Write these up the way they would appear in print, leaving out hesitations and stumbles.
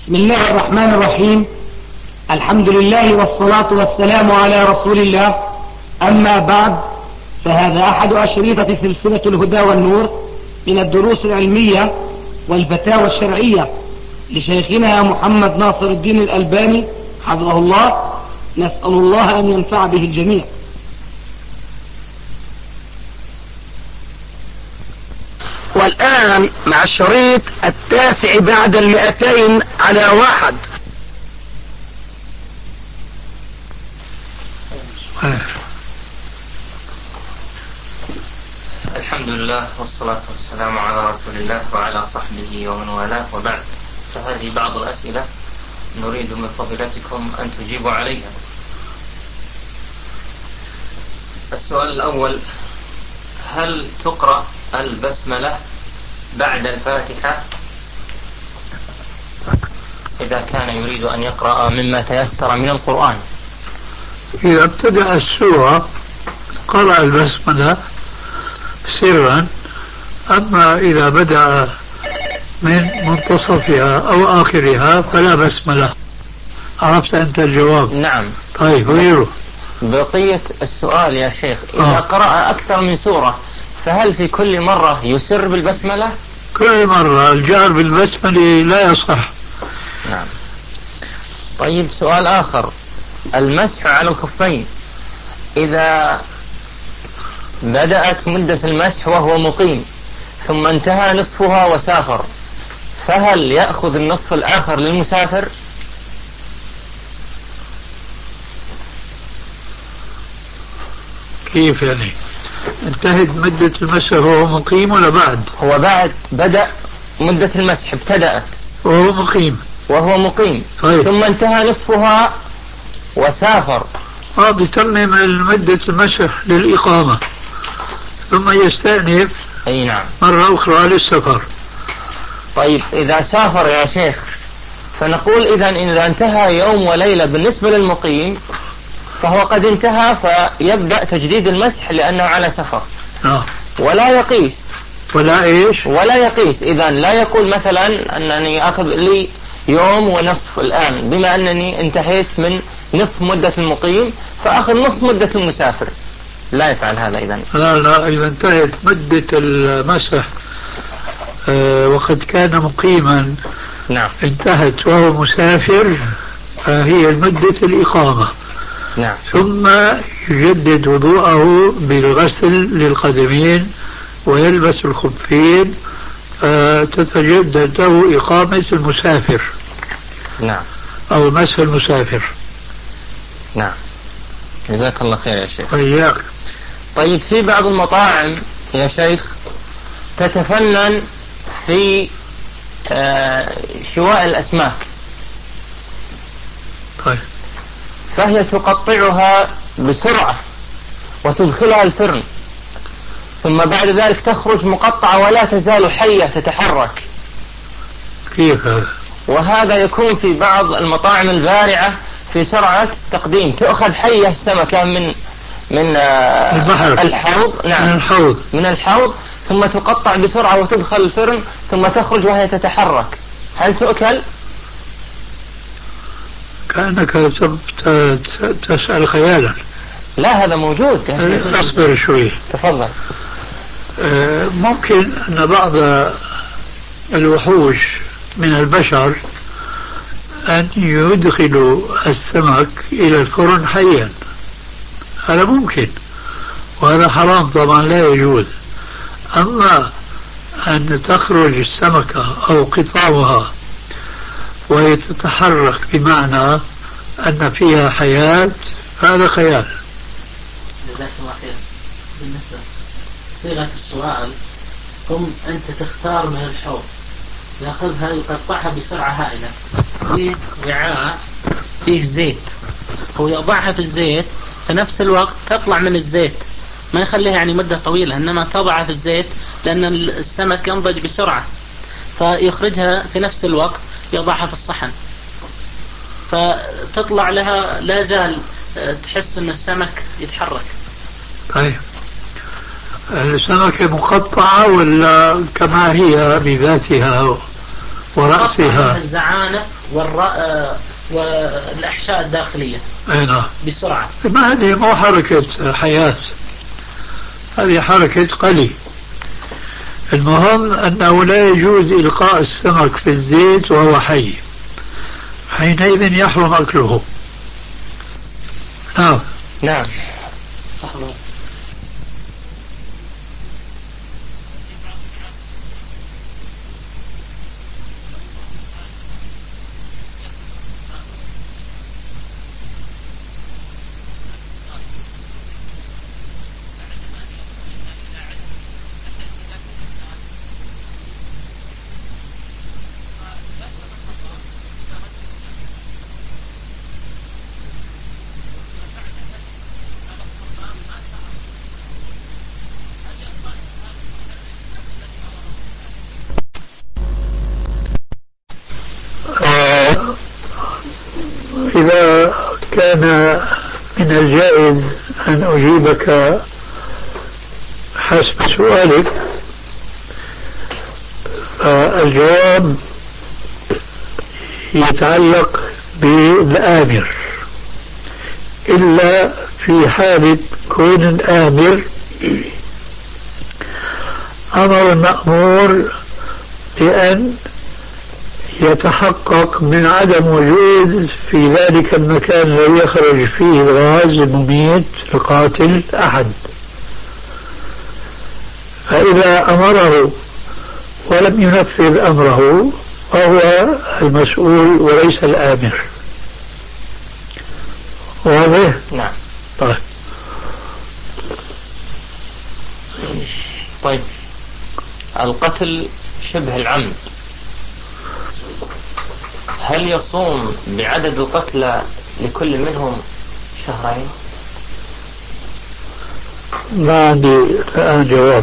بسم الله الرحمن الرحيم. الحمد لله والصلاة والسلام على رسول الله. أما بعد، فهذا أحد أشرطة سلسلة الهدى والنور من الدروس العلمية والفتاوى الشرعية لشيخنا محمد ناصر الدين الألباني حفظه الله. نسأل الله أن ينفع به الجميع. والآن مع الشريط 9 بعد 200 على 1. الحمد لله والصلاة والسلام على رسول الله وعلى صحبه ومن والاه، وبعد، فهذه بعض الأسئلة نريد من فضيلتكم أن تجيبوا عليها. السؤال الأول: هل تقرأ البسملة بعد الفاتحة إذا كان يريد أن يقرأ مما تيسر من القرآن؟ إذا ابتدأ السورة قرأ البسملة سرا، أما إذا بدأ من منتصفها أو آخرها فلا بسملة. عرفت أنت الجواب؟ نعم. طيب، غيره. بقية السؤال يا شيخ: إذا قرأ أكثر من سورة فهل في كل مرة يسر بالبسملة؟ كل مرة الجهر بالبسملة لا يصح. نعم. طيب، سؤال آخر: المسح على الخفين إذا بدأت مدة المسح وهو مقيم ثم انتهى نصفها وسافر، فهل يأخذ النصف الآخر للمسافر؟ كيف يعني؟ انتهت مدة المسح وهو مقيم ولا بعد؟ هو بعد بدأ مدة المسح، ابتدأت وهو مقيم. طيب. ثم انتهى نصفها وسافر. بتمم مدة المسح للإقامة ثم يستأنف. أي نعم. مرة أخرى للسفر. طيب، إذا سافر يا شيخ فنقول إذا انتهى يوم وليلة بالنسبة للمقيم فهو قد انتهى، فيبدأ تجديد المسح لأنه على سفر. ولا يقيس. ولا إيش؟ ولا يقيس. إذن لا يقول مثلا أنني أخذ لي يوم ونصف الآن بما أنني انتهيت من نصف مدة المقيم فأخذ نصف مدة المسافر. لا يفعل هذا إذن. لا، إذا انتهت مدة المسح وقد كان مقيما، نعم، انتهت وهو مسافر، فهي مدة الإقامة. نعم. ثم يجدد وضوءه بالغسل للقدمين ويلبس الخفين، تتجدد له إقامة المسافر. نعم. أو مسح المسافر. نعم. جزاك الله خير يا شيخ. وإياك. طيب، في بعض المطاعم يا شيخ تتفنن في شواء الأسماك. طيب. فهي تقطعها بسرعة وتدخلها الفرن، ثم بعد ذلك تخرج مقطعة ولا تزال حية تتحرك. كيف هذا؟ وهذا يكون في بعض المطاعم البارعة في سرعة تقديم. تأخذ حية السمكة من البحر، الحوض. نعم، من الحوض، ثم تقطع بسرعة وتدخل الفرن، ثم تخرج وهي تتحرك. هل تؤكل؟ كأنك تسأل خيالا. لا، هذا موجود. أصبر شوي. تفضل. ممكن أن بعض الوحوش من البشر أن يدخلوا السمك إلى الفرن حيا، هذا ممكن، وهذا حرام طبعا، لا يجوز. أما أن تخرج السمكة أو قطعها وهي تتحرك بمعنى أن فيها حياة، هذا خيال. جزاك الله خير. بالنسبة صيغة السؤال: قم أنت تختار من الحوض، يأخذها يقطعها بسرعة هائلة في وعاء فيه زيت، هو يضعها في الزيت في نفس الوقت تطلع من الزيت، ما يخليها يعني مدة طويلة، إنما تضعها في الزيت لأن السمك ينضج بسرعة، فيخرجها في نفس الوقت يضعها في الصحن، فتطلع لها لا زال تحس أن السمك يتحرك. طيب، السمكة مقطعة ولا كما هي بذاتها؟ ورأسها الزعانف والأحشاء الداخلية. أي نعم. بسرعة. ما هذه مو حركة حياة، هذه حركة قلي. المهم أنه لا يجوز إلقاء السمك في الزيت وهو حي، حينئذ يحرم أكله. نعم. نعم. إذا كان من الجائز أن أجيبك حسب سؤالك، الجواب يتعلق بالآمر، إلا في حالة كون الآمر أمر المأمور بأن يتحقق من عدم وجود في ذلك المكان الذي يخرج فيه الغاز المميت القاتل أحد، فإذا أمره ولم ينفذ أمره فهو المسؤول وليس الآمر. واضح؟ نعم. طيب القتل شبه العمد، هل يصوم بعدد القتلى لكل منهم شهرين؟ ما عندي الآن جواب.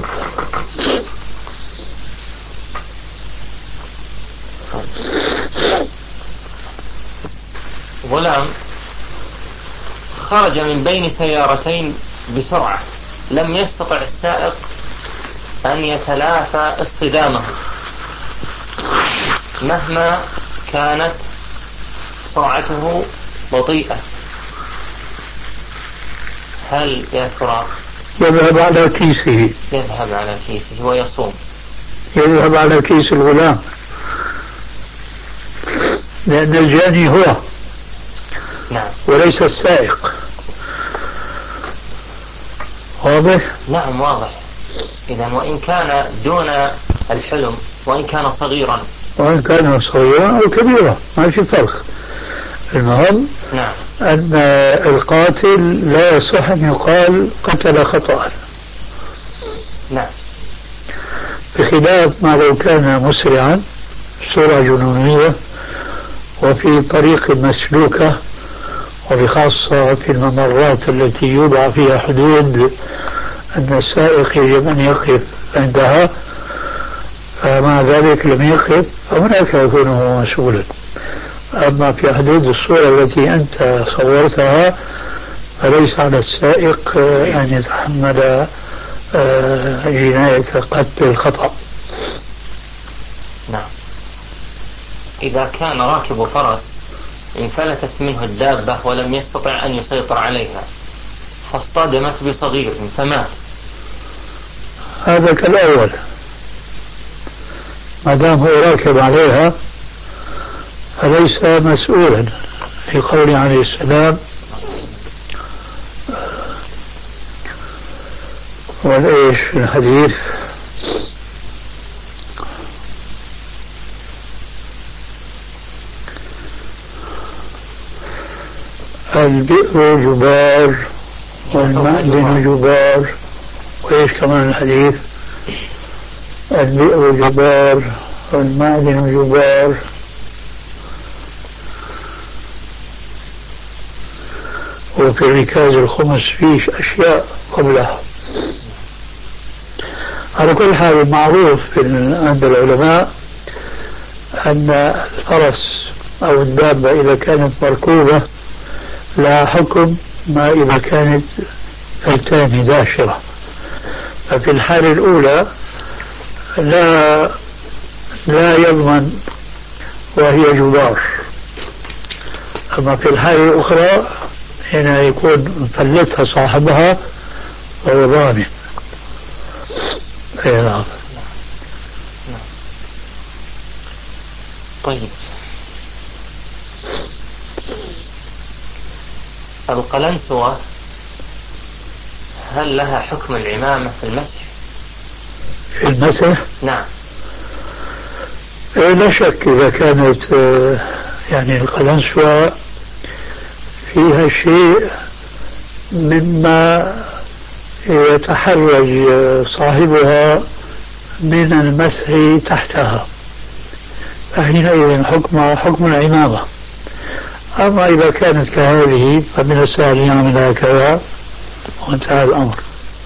غلام خرج من بين سيارتين بسرعة، لم يستطع السائق أن يتلافى اصطدامه مهما كانت سرعته بطيئة، هل يا ترى يذهب على كيسه؟ يذهب على كيسه ويصوم. يذهب على كيس الغلام، لأن الجاني هو. نعم. وليس السائق. واضح؟ نعم واضح. إذن وإن كان دون الحلم، وإن كان صغيرا، وإن كان صغيرا أو كبيرا ما في فرق. المهم نعم، أن القاتل لا يصح أن يقال قتل خطأ. نعم. بخلاف ما لو كان مسرعا سرعة جنونية وفي طريق مسلوكة، وبخاصة في الممرات التي يوضع فيها حدود أن السائق يجب أن يقف عندها، فمع ذلك لم يقف، فهناك يكون هو مسؤولا. أما في حدود الصورة التي أنت صورتها فليس على السائق أن يتحمل جناية قتل الخطأ. نعم. إذا كان راكب فرس انفلتت منه الدابة ولم يستطع أن يسيطر عليها فاصطدمت بصغير فمات، هذا كالأول، ما دام هو راكب عليها فليس مسؤولا، في قوله عليه السلام: والإيش في الحديث؟ البئر جبار والمعدن جبار. وإيش كمان الحديث؟ البئر جبار والمعدن جبار. وفي ركاز الخمس فيه أشياء قبلها. على كل حال معروف عند العلماء أن الفرس أو الدابة إذا كانت مركوبة لها حكم ما إذا كانت فلتان داشرة. ففي الحالة الأولى لا يضمن وهي جبار. أما في الحالة الأخرى هنا يكون مفلتها صاحبها وهو ضامن. أي نعم. طيب، القلنسوة هل لها حكم العمامة في المسح؟ في المسح؟ نعم. لا شك إذا كانت يعني القلنسوة فيها شيء مما يتحرج صاحبها من المسح تحتها، فحينئذ حكمها حكم العمامة. أما إذا كانت كهذه فمن السهل أن يعمل هكذا وانتهى الأمر.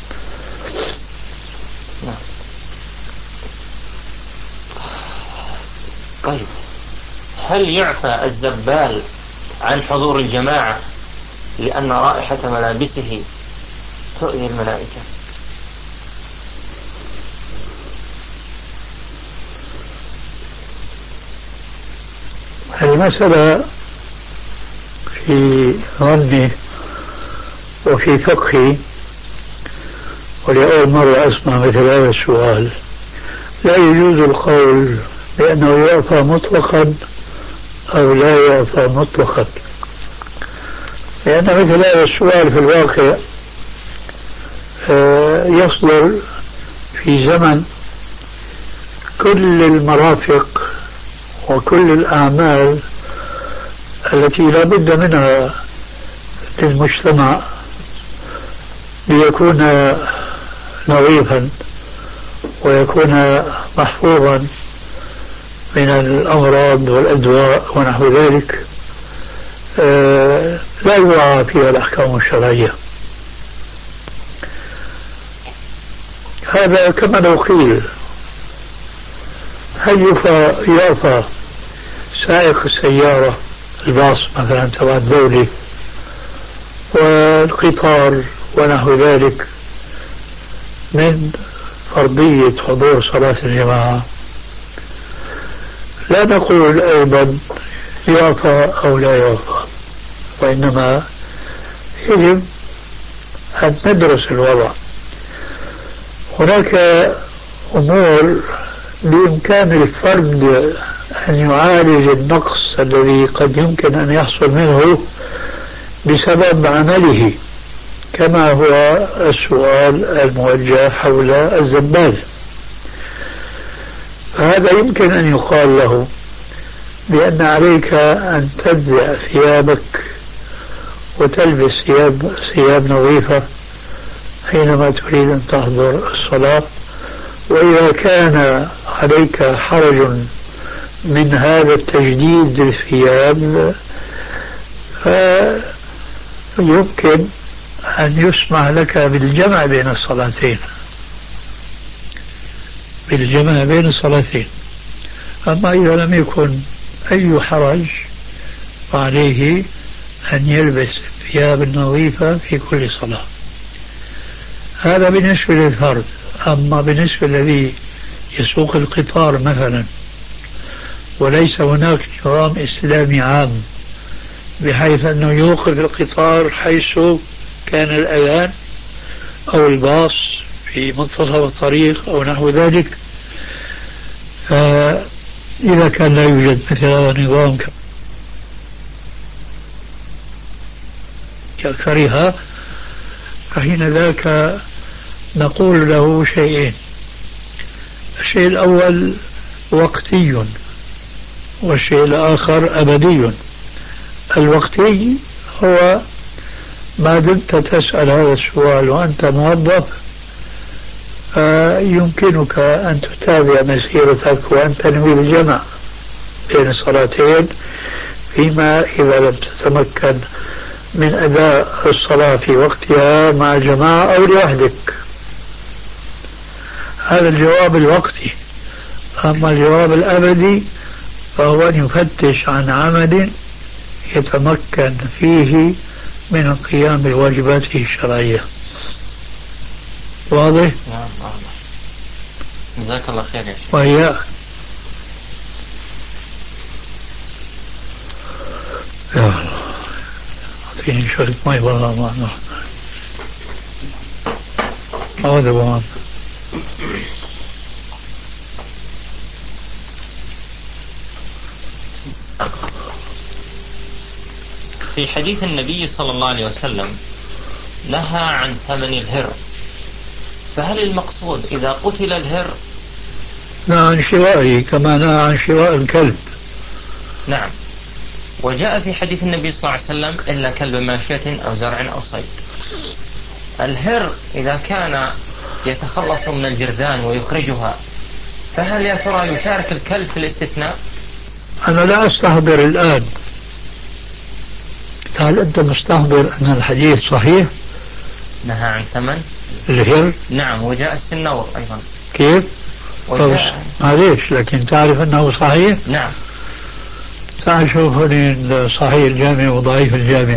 طيب، هل يعفى الزبال عن حضور الجماعة لأن رائحة ملابسه تؤذي الملائكة؟ المسألة في ظني وفي فقهي، ولأول مرة أسمع مثل هذا السؤال، لا يجوز القول بأنه يعفى مطلقا أو لا يعفى مطلقا، لأن مثل هذا السؤال في الواقع يصدر في زمن كل المرافق وكل الأعمال التي لا بد منها للمجتمع ليكون نظيفا ويكون محفوظا من الأمراض والأدواء ونحو ذلك، لا يراعى فيها الأحكام الشرعية. هذا كما لو قيل هل يعفى سائق السيارة الباص مثلا تبع الدولة والقطار ونحو ذلك من فرضية حضور صلاة الجماعة؟ لا نقول أيضا يعفى أو لا يعفى، وإنما يجب أن ندرس الوضع. هناك أمور بإمكان الفرد أن يعالج النقص الذي قد يمكن أن يحصل منه بسبب عمله، كما هو السؤال الموجه حول الزبال. فهذا يمكن أن يقال له بأن عليك أن تنزع ثيابك وتلبس ثياب نظيفة حينما تريد أن تحضر الصلاة، وإذا كان عليك حرج من هذا التجديد للثياب فيمكن أن يسمح لك بالجمع بين الصلاتين، أما إذا لم يكن أي حرج فعليه أن يلبس الثياب النظيفة في كل صلاة. هذا بالنسبة للفرد. أما بالنسبة الذي يسوق القطار مثلا وليس هناك نظام إسلامي عام بحيث أنه يوقف القطار حيث كان الأذان أو الباص في منتصف الطريق أو نحو ذلك، إذا كان لا يوجد مثل هذا النظام كأكثرها، فحين ذاك نقول له شيئين: الشيء الأول وقتي، والشيء الآخر أبدي. الوقتي هو ما دمت تسأل هذا السؤال وأنت موظف يمكنك أن تتابع مسيرتك وأن تنوي الجمع بين الصلاتين، فيما إذا لم تتمكن من أداء الصلاة في وقتها مع جماعة أو لوحدك. هذا الجواب الوقتي. أما الجواب الأبدي فهو أن يفتش عن عمل يتمكن فيه من القيام بواجباته الشرعية. واضح؟ نعم واضح. جزاك الله خير يا شيخ. وهي يا الله أعطيني شوية مي والله معنا هذا بوان. في حديث النبي صلى الله عليه وسلم نهى عن ثمن الهر، فهل المقصود إذا قتل الهر؟ نهى عن شرائه كما نهى عن شراء الكلب. نعم. وجاء في حديث النبي صلى الله عليه وسلم إلا كلب ماشية أو زرع أو صيد. الهر إذا كان يتخلص من الجرذان ويخرجها، فهل يا ترى يشارك الكلب في الاستثناء؟ أنا لا أستحضر الآن، هل أنت مستحضر أن الحديث صحيح؟ نهى عن ثمن الهر؟ نعم. وجاء السنور أيضا. كيف؟ معليش، لكن تعرف أنه صحيح؟ نعم. تعال شوف صحيح الجامع وضعيف الجامع،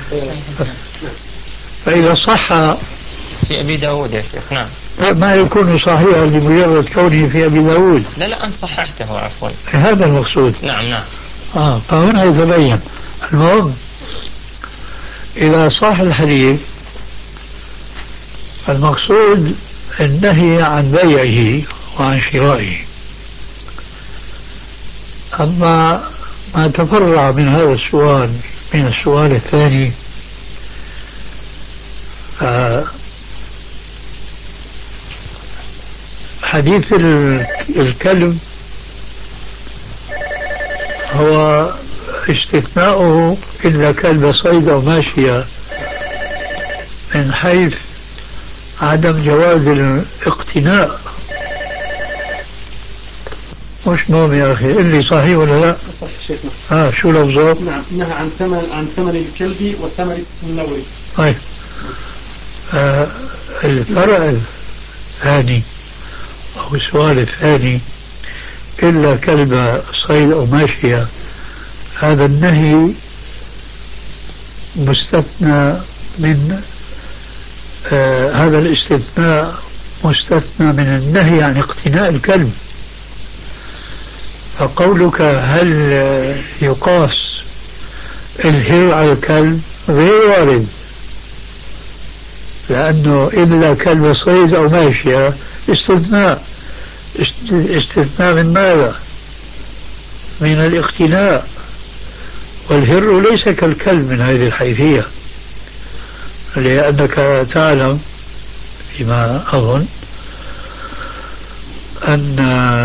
فإذا صح في أبي داود يا شيخ. نعم. ما يكون صحيحا لمجرد كونه في أبي داود. لا أنت صححته عفوا. هذا المقصود. نعم. فهنا يتبين. المهم إذا صح الحديث المقصود النهي عن بيعه وعن شرائه. أما ما تفرع من هذا السؤال من السؤال الثاني، حديث الكلب هو استثناؤه إلا كلب صيد أو ماشية من حيث عدم جواز الاقتناء. مش مهم يا أخي، اللي صحيح ولا لا؟ صح شيخنا. شو لفظه؟ نعم، نهى عن ثمن الكلب والثمن السنوري. طيب. الفرع الثاني أو السؤال الثاني إلا كلب صيد أو ماشية، هذا النهي مستثنى من هذا الاستثناء مستثنى من النهي عن اقتناء الكلب. فقولك هل يقاس الهر على الكلب غير وارد، لأنه إلا كلب صيد أو ماشية استثناء من ماذا؟ من الاقتناء، والهر ليس كالكلب من هذه الحيثية، لأنك تعلم فيما أظن أن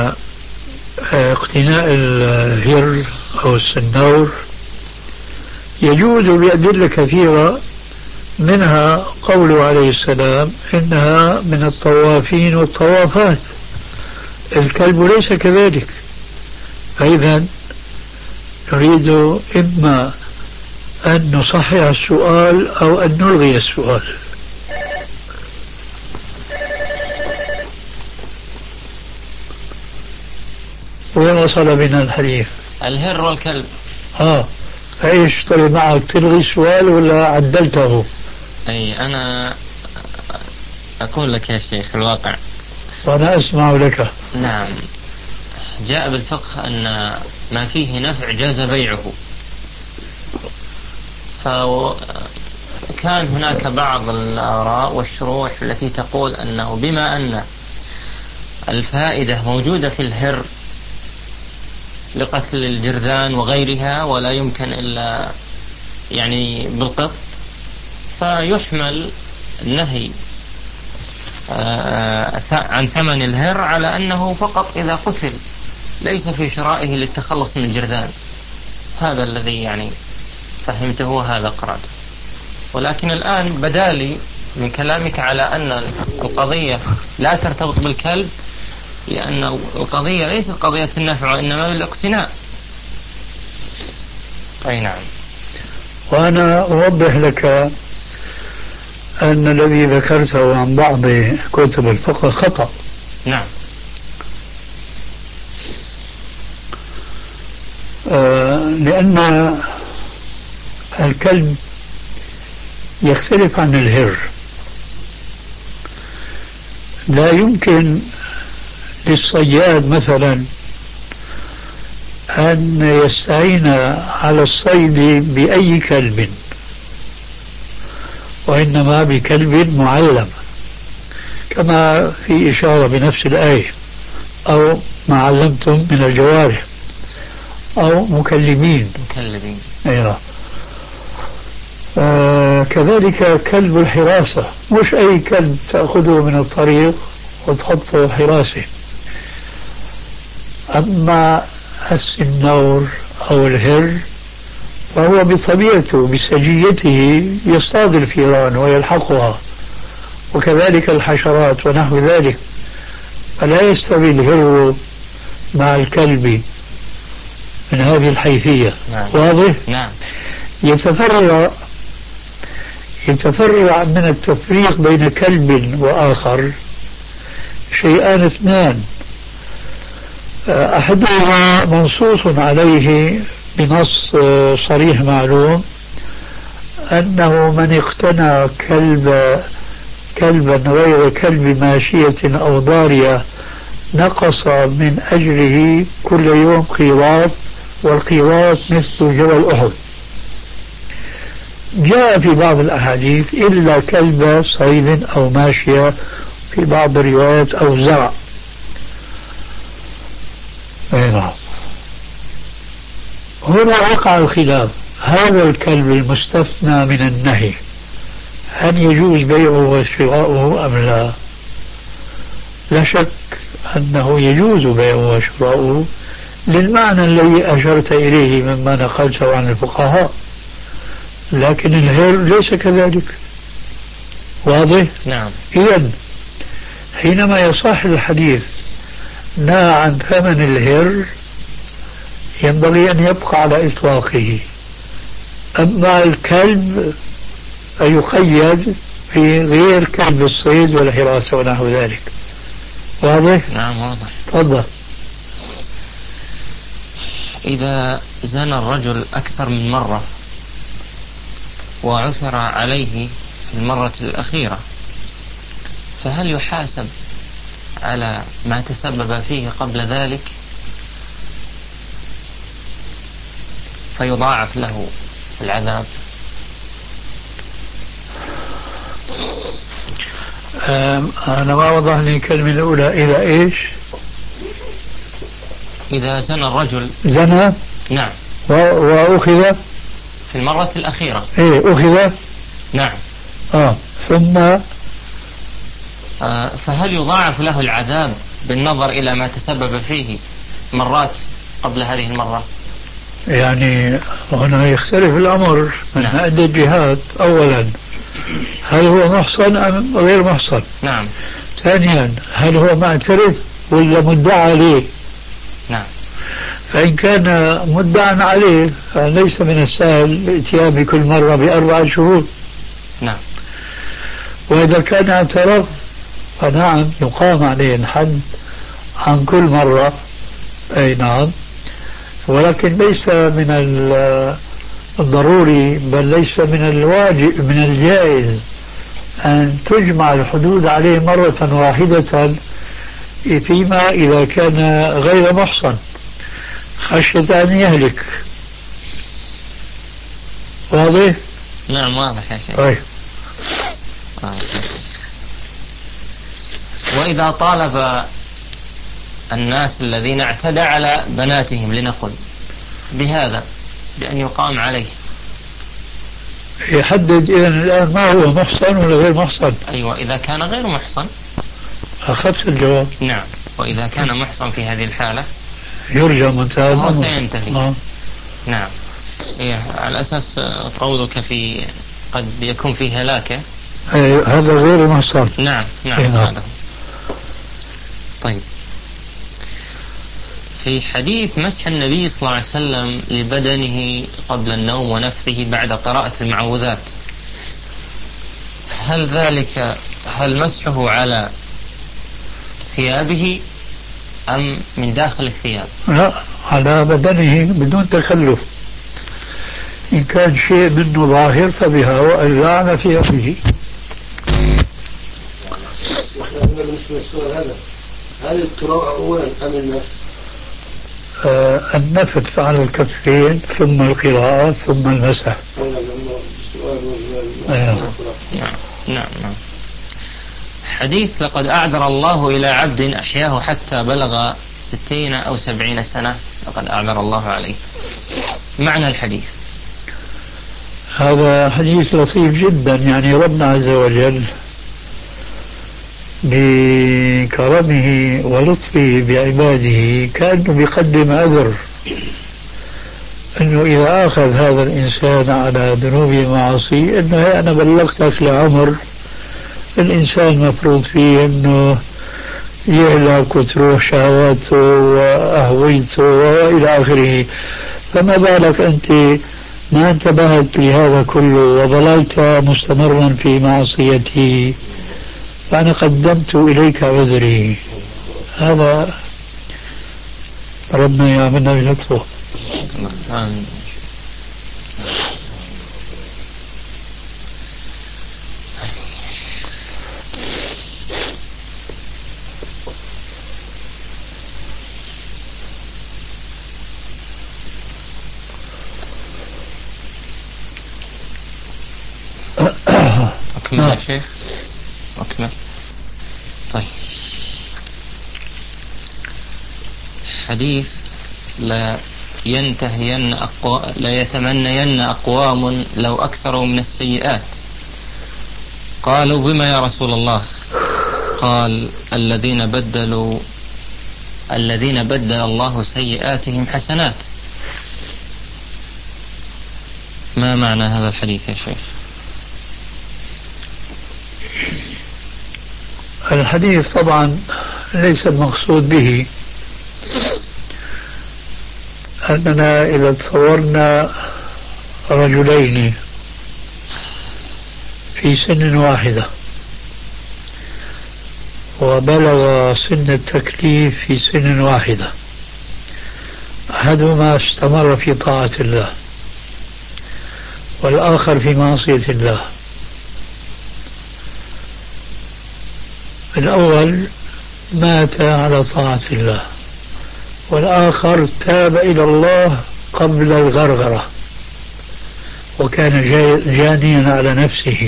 اقتناء الهر أو السنور يجوز بأدلة كثيرة، منها قوله عليه السلام إنها من الطوافين والطوافات. الكلب ليس كذلك. فإذا نريد إما أن نصحح السؤال أو أن نلغي السؤال. وين وصل بنا الحديث؟ الهر والكلب. ايش طلع معك، تلغي السؤال ولا عدلته؟ أي أنا أقول لك يا شيخ الواقع وأنا أسمع لك. نعم. جاء بالفقه أن ما فيه نفع جاز بيعه، فكان هناك بعض الآراء والشروح التي تقول أنه بما أن الفائدة موجودة في الهر لقتل الجرذان وغيرها ولا يمكن إلا يعني بالقط، فيحمل النهي عن ثمن الهر على أنه فقط إذا قتل، ليس في شرائه للتخلص من الجرذان. هذا الذي يعني فهمته وهذا قرأته. ولكن الآن بدالي من كلامك على أن القضية لا ترتبط بالكلب، لأن القضية ليست قضية النفع وإنما بالاقتناء. أي نعم. وأنا أوضح لك أن الذي ذكرته عن بعض كتب الفقه خطأ. نعم. لأن الكلب يختلف عن الهر. لا يمكن للصياد مثلا أن يستعين على الصيد بأي كلب، وإنما بكلب معلم، كما في إشارة بنفس الآية، أو ما علمتم من الجوارح، أو مكلبين. أيوة. كذلك كلب الحراسة، مش أي كلب تأخذه من الطريق وتحطه حراسة. أما السنور أو الهر فهو بطبيعته بسجيته يصطاد الفيران ويلحقها، وكذلك الحشرات ونحو ذلك، فلا يستوي الهر مع الكلب من هذه الحيثية. نعم. واضح؟ نعم. يتفرع من التفريق بين كلب وآخر شيئان اثنان، أحدهما منصوص عليه بنص صريح معلوم، أنه من اقتنى كلبا غير كلب ماشية أو ضارية نقص من أجره كل يوم قيراط، والقيراط مثل جبل أحد. جاء في بعض الأحاديث إلا كلب صيد أو ماشية، في بعض الروايات أو زرع. نعم. هنا وقع الخلاف، هذا الكلب المستثنى من النهي هل يجوز بيعه وشراؤه أم لا؟ لا شك أنه يجوز بيعه وشراؤه للمعنى الذي أشرت إليه مما نقلته عن الفقهاء، لكن الهر ليس كذلك. واضح؟ نعم. إذن حينما يصح الحديث نهى عن ثمن الهر ينبغي أن يبقى على إطلاقه. أما الكلب فيقيد في غير كلب الصيد والحراسة ونحو ذلك. واضح؟ نعم واضح. تفضل. إذا زنى الرجل أكثر من مرة وعثر عليه في المرة الأخيرة، فهل يحاسب على ما تسبب فيه قبل ذلك فيضاعف له العذاب؟ أنا ما وضح لي الكلمة الأولى. إذا إيش؟ إذا زنى الرجل. زنى؟ نعم. وأخذ في المرة الأخيرة. إيه أخذ؟ نعم. ثم فهل يضاعف له العذاب بالنظر إلى ما تسبب فيه مرات قبل هذه المرة؟ يعني هنا يختلف الأمر من عدة جهات. أولا، هل هو محصن أم غير محصن؟ نعم. ثانيا، هل هو معترف ولا مدعى عليه؟ نعم. فإن كان مدعى عليه فليس من السهل الاتيان بكل مرة ب4 شهود. نعم. وإذا كان اعترف فنعم يقام عليه الحد عن كل مرة. أي نعم. ولكن ليس من الضروري، بل ليس من الواجب، من الجائز أن تجمع الحدود عليه مرة واحدة، فيما إذا كان غير محصن خشية أن يهلك. واضح؟ نعم واضح يا شيخ. طيب. وإذا طالب الناس الذين اعتدى على بناتهم لنقل بهذا بأن يقام عليه، يحدد إذن الآن ما هو محصن ولا غير محصن؟ أيوة، إذا كان غير محصن أخذت الجواب. نعم. وإذا كان محصن في هذه الحالة يرجى منتهى هو سينتهي. نعم. إيه، على أساس قولك في قد يكون فيه هلاكة. هذا غير محصن. نعم. نعم. هذا. طيب، في حديث مسح النبي صلى الله عليه وسلم لبدنه قبل النوم ونفثه بعد قراءة المعوذات، هل مسحه على ثيابه أم من داخل الثياب؟ لا، على بدنه بدون تكلف. إن كان شيء منه ظاهر فبها، وإلا على ثيابه. بالنسبة للسؤال هذا، هل القراءة أولا أم النفس؟ النفث على الكفين ثم القراءة ثم المسح. نعم. حديث لقد أعذر الله إلى عبد أحياه حتى بلغ 60 أو 70 سنة، لقد أعذر الله عليه. معنى الحديث هذا حديث لطيف جدا. يعني ربنا عز وجل بكرمه ولطفه بعباده كأنه بيقدم عذر، أنه إذا أخذ هذا الإنسان على ذنوب ومعاصي أنه أنا بلغتك لعمر الإنسان مفروض فيه أنه يهلك وتروح شهواته وأهويته وإلى آخره، فما بالك أنت ما انتبهت لهذا كله وظللت مستمرا في معصيته، فأنا قدمت إليك عذري. هذا ربنا يعملنا بلطفه. أكمل يا شيخ، أكمل. طيب، حديث لا يتمنين أقوام لو أكثروا من السيئات. قالوا بما يا رسول الله؟ قال الذين بدل الله سيئاتهم حسنات. ما معنى هذا الحديث يا شيخ؟ الحديث طبعا ليس المقصود به أننا إذا تصورنا رجلين في سن واحدة وبلغ سن التكليف في سن واحدة، أحدهما استمر في طاعة الله والآخر في معصية الله، الأول مات على طاعة الله والآخر تاب إلى الله قبل الغرغرة وكان جانيا على نفسه.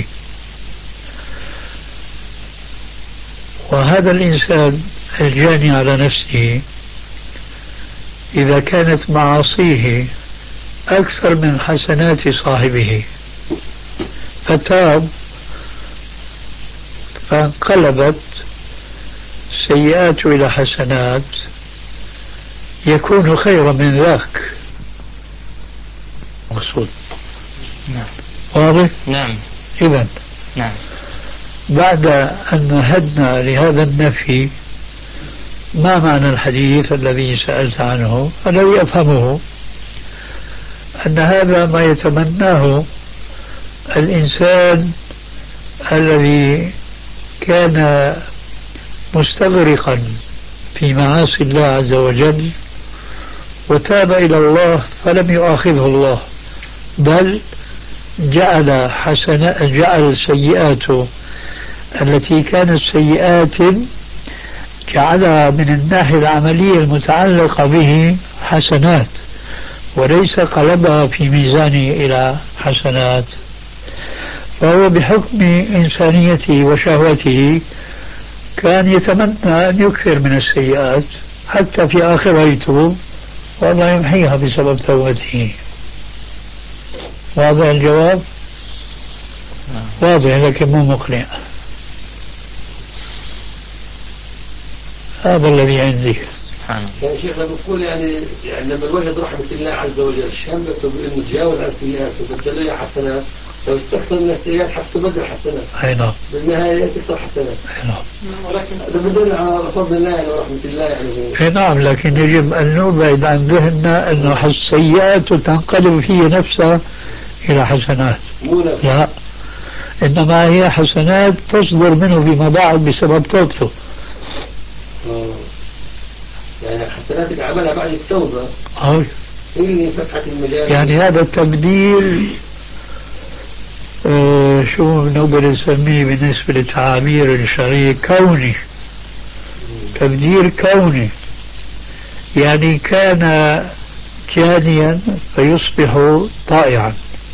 وهذا الإنسان الجاني على نفسه إذا كانت معاصيه أكثر من حسنات صاحبه فتاب فانقلبت سيئات إلى حسنات يكون خيرا من ذاك. مقصود؟ نعم. واضح؟ نعم. إذن نعم. بعد أن مهدنا لهذا النفي، ما معنى الحديث الذي سألت عنه؟ الذي أفهمه أن هذا ما يتمناه الإنسان الذي كان مستغرقا في معاصي الله عز وجل وتاب إلى الله فلم يؤاخذه الله، بل جعل سيئاته التي كانت سيئات جعلها من الناحية العملية المتعلقة به حسنات وليس قلبها في ميزانه إلى حسنات. فهو بحكم إنسانيته وشهوته كان يتمنى أن يكثر من السيئات حتى في آخر يتوب والله يمحيها بسبب توبته. واضح الجواب؟ واضح لكن مو مقنع. هذا الذي عندي. يعني شيخنا بقول يعني لما الواحد رحمة الله عز وجل شمته بأنه تجاوز عن سيئاته وبدل حسنات، لو استكثر من السيئات حتى تبدل حسنات. أي نعم. بالنهاية تكثر حسنات. أي نعم. ولكن هذا بدل على فضل الله يعني ورحمة الله يعني. أي نعم، لكن يجب أن نبعد عن ذهننا أنه السيئات تنقلب فيه نفسها إلى حسنات. لا، إنما هي حسنات تصدر منه فيما بعد بسبب توبته. يعني حسناتك عملها بعد التوبة. اللي فتحت المجال. يعني هذا التبديل شو نقدر نسميه بالنسبة للتعابير الشرعية؟ كوني. تبديل كوني، يعني كان جانيا فيصبح طائعا،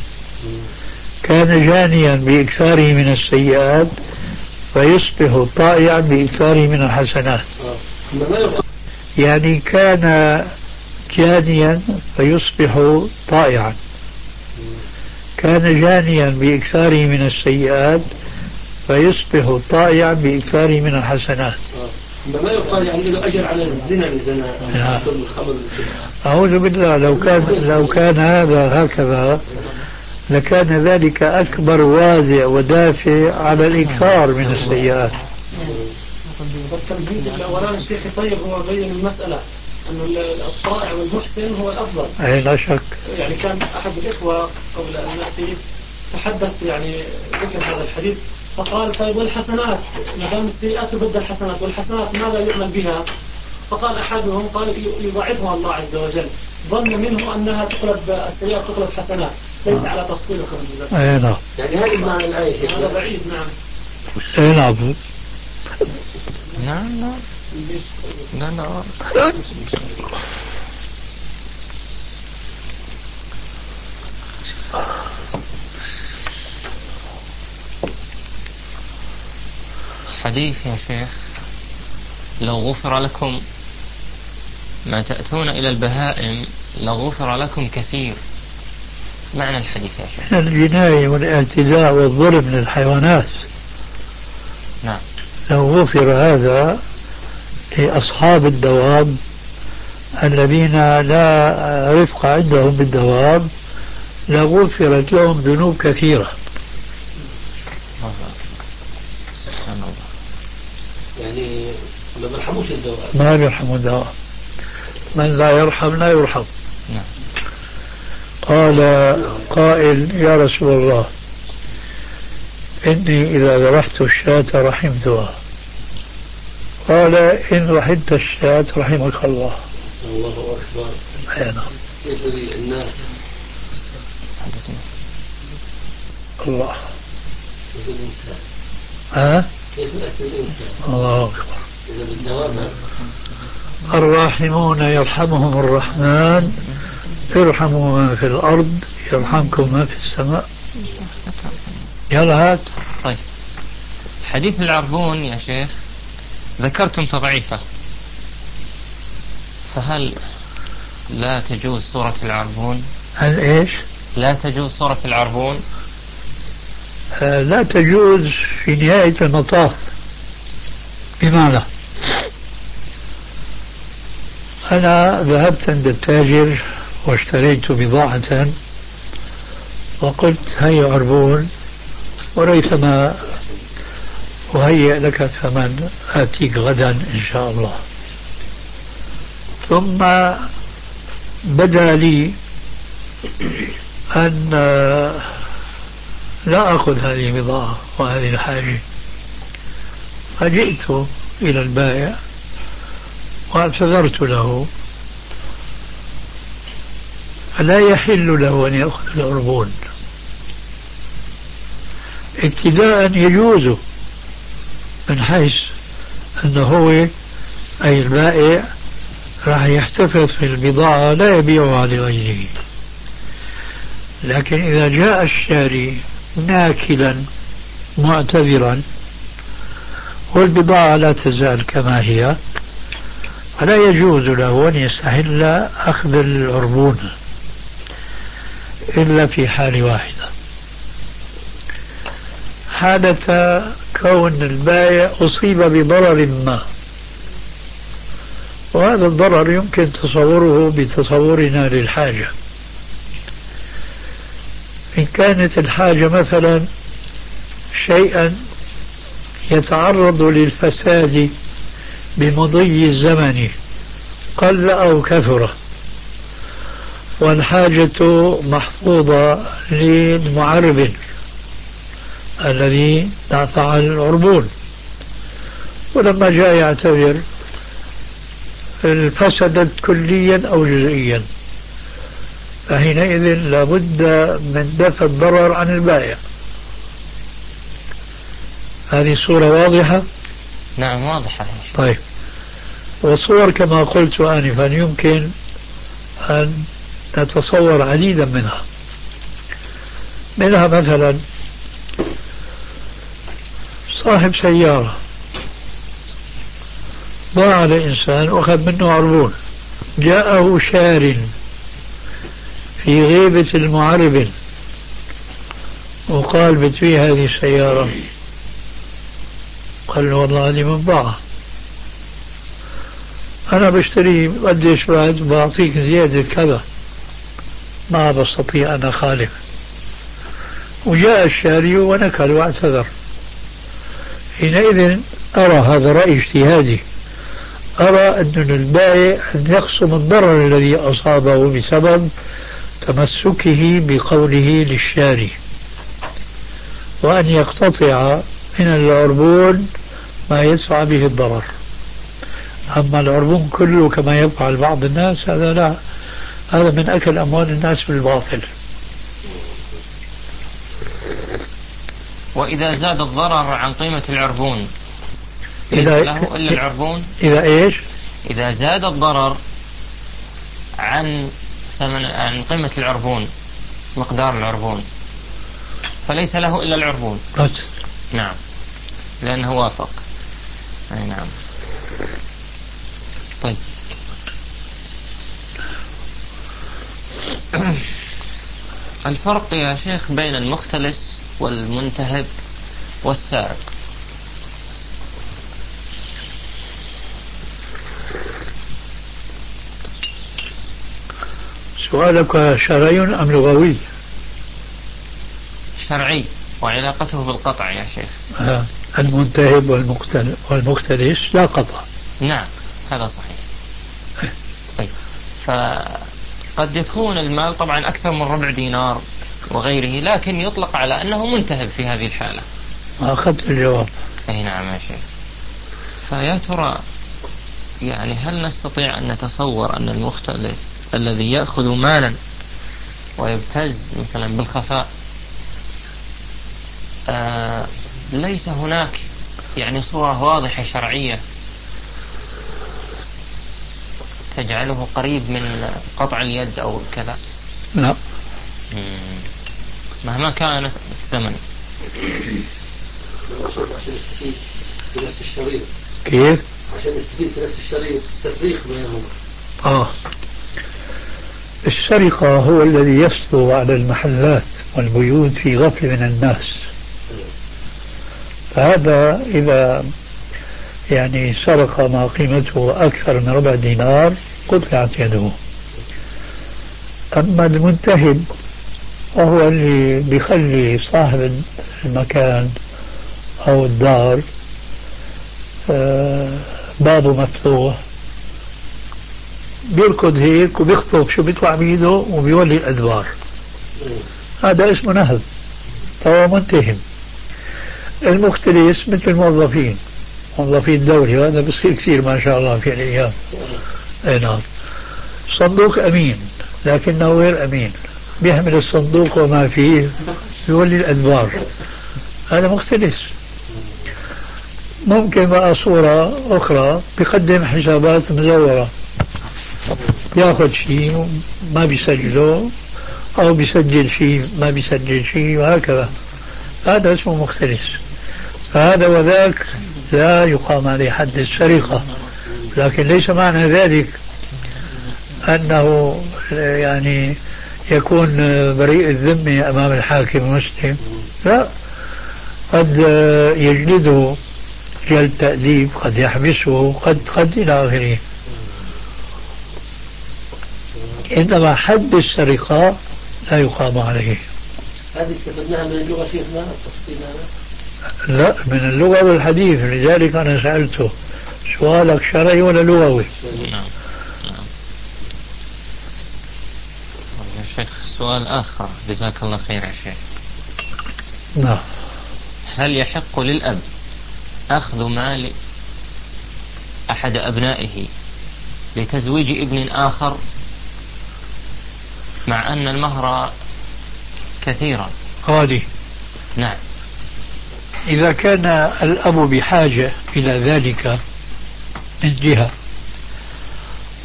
كان جانيا بإكثاره من السيئات فيصبح طائعا بإكثاره من الحسنات. يعني كان جانيا فيصبح طائعا، كان جانيا بإكثاره من السيئات فيصبح طائعا بإكثاره من الحسنات. ما يقال يعني له أجر على الزنا إذا شرب الخمر. أعوذ بالله، لو كان هذا هكذا لكان ذلك أكبر وازع ودافع على الإكثار من السيئات. والتمهيد الأولاني الشيخ طيب هو بين المسألة أنه الطائع والمحسن هو الأفضل. أي لا شك. يعني كان أحد الإخوة قبل أن نأتي تحدث يعني ذكر هذا الحديث فقال طيب والحسنات ما دام السيئات تبدل حسنات والحسنات ماذا يعمل بها؟ فقال أحدهم قال يضاعفها الله عز وجل، ظن منه أنها تقلب السيئات تقلب حسنات، ليس على تفصيلكم. أي نعم. يعني هذه معنى الآية. هذا بعيد. نعم. أي نعم. نعم نعم. لا لا. حديث يا شيخ لو غفر لكم ما تأتون إلى البهائم لغفر لكم كثير. معنى الحديث يا شيخ الجناية والاعتداء والظلم للحيوانات. نعم. لو غفر هذا لأصحاب الدواب الذين لا رفق عندهم بالدواب لغفرت لهم ذنوب كثيرة. يعني ما بيرحموش الدواب. ما بيرحموا الدواب، من لا يرحم لا يرحم. نعم. قال قائل يا رسول الله إني إذا ذبحت الشاة رحمتها، قال إن رحمت الشاة رحمك الله. الله أكبر. نعم. كيف الناس الله. كيف الإنسان. كيف الإنسان. الله أكبر. إذا بالدوام الراحمون يرحمهم الرحمن ارحموا من في الأرض يرحمكم من في السماء. يلا هات. طيب حديث العربون يا شيخ ذكرتم تضعيفه، فهل لا تجوز سورة العربون؟ هل إيش؟ لا تجوز سورة العربون؟ لا تجوز في نهاية المطاف. بمعنى أنا ذهبت عند التاجر واشتريت بضاعة وقلت هيا عربون وريثما وهيئ لك الثمن آتيك غدا إن شاء الله. ثم بدا لي أن لا أخذ هذه البضاعة وهذه الحاجة، فجئت إلى البائع واعتذرت له، فلا يحل له أن يأخذ العربون. ابتداء يجوز من حيث أنه هو أي البائع راح يحتفظ في البضاعة لا يبيعها لغيره، لكن إذا جاء الشاري ناكلا معتذرا والبضاعة لا تزال كما هي فلا يجوز له أن يستحل أخذ العربون إلا في حال واحدة، حالة كون البائع أصيب بضرر ما، وهذا الضرر يمكن تصوره بتصورنا للحاجة. إن كانت الحاجة مثلا شيئا يتعرض للفساد بمضي الزمن قل أو كثر، والحاجة محفوظة للمعرب الذي دفع العربون، ولما جاء يعتذر فسدت كليا أو جزئيا، فحينئذ لابد من دفع الضرر عن البائع. هذه الصورة واضحة؟ نعم واضحة. طيب والصور كما قلت آنفا يمكن أن نتصور عديدا منها مثلا صاحب سيارة ضاع لإنسان وأخذ منه عربون، جاءه شار في غيبة المعرب وقال بتبيع هذه السيارة، قال له والله هذه منباعة، أنا بشتري قديش بعد بعطيك زيادة كذا، ما بستطيع أن أخالف. وجاء الشاري ونكل واعتذر. حينئذ أرى، هذا رأي اجتهادي، أرى أن البائع أن يخصم الضرر الذي أصابه بسبب تمسكه بقوله للشاري، وأن يقتطع من العربون ما يدفع به الضرر. أما العربون كله كما يفعل بعض الناس هذا لا، هذا من أكل أموال الناس بالباطل. وإذا زاد الضرر عن قيمة العربون ليس له إلا العربون. إذا إيش؟ إذا زاد الضرر عن قيمة العربون، مقدار العربون، فليس له إلا العربون. نعم، لأنه وافق. أي نعم. طيب. الفرق يا شيخ بين المختلس والمنتهب والسارق. سؤالك شرعي أم لغوي؟ شرعي، وعلاقته بالقطع يا شيخ. المنتهب والمختلس لا قطع. نعم، هذا صحيح. طيب، فقد يكون المال طبعا أكثر من ربع دينار وغيره، لكن يطلق على أنه منتهب في هذه الحالة. أخذت الجواب. أي نعم يا شيخ. فيا ترى يعني هل نستطيع أن نتصور أن المختلس الذي يأخذ مالا ويبتز مثلا بالخفاء ليس هناك يعني صورة واضحة شرعية تجعله قريب من قطع اليد أو كذا؟ لا. مهما كان الثمن. كيف؟ عشان يستفيد في نفس الشريط التفريق بينهم. السرقة هو الذي يسطو على المحلات والبيوت في غفل من الناس، فهذا إذا يعني سرق ما قيمته أكثر من ربع دينار قطعت يده. أما المنتهب وهو اللي بيخلي صاحب المكان أو الدار بابه مفتوح، بيركض هيك وبيخطب شو بيطلع بيده وبيولي الأدوار، هذا اسمه نهب، فهو منتهم. المختلس مثل موظفين الدولة، وهذا بصير كثير ما شاء الله في الأيام. أي نعم. صندوق أمين لكنه غير أمين، بيحمل الصندوق وما فيه بيولي الأدوار، هذا مختلس. ممكن بقى صورة أخرى بيقدم حسابات مزورة، ياخذ شيء ما بيسجله أو بيسجل شيء ما بيسجل شيء وهكذا، هذا اسمه مختلس. فهذا وذاك لا يقام عليه حد السرقة، لكن ليس معنى ذلك أنه يعني يكون بريء الذمة أمام الحاكم المسلم، لا، قد يجلده جلد تأديب، قد يحبسه، قد إلى آخره. إنما حد السرقة لا يقام عليه. هذه استفدناها من اللغة شيخنا التفصيل هذا؟ لا، من اللغة والحديث، لذلك أنا سألته سؤالك شرعي ولا لغوي؟ نعم. يا شيخ سؤال آخر، جزاك الله خير يا شيخ. نعم. هل يحق للأب أخذ مال أحد أبنائه لتزويج ابن آخر مع أن المهر كثيرا؟ غالي. نعم. إذا كان الأب بحاجة إلى ذلك من جهة،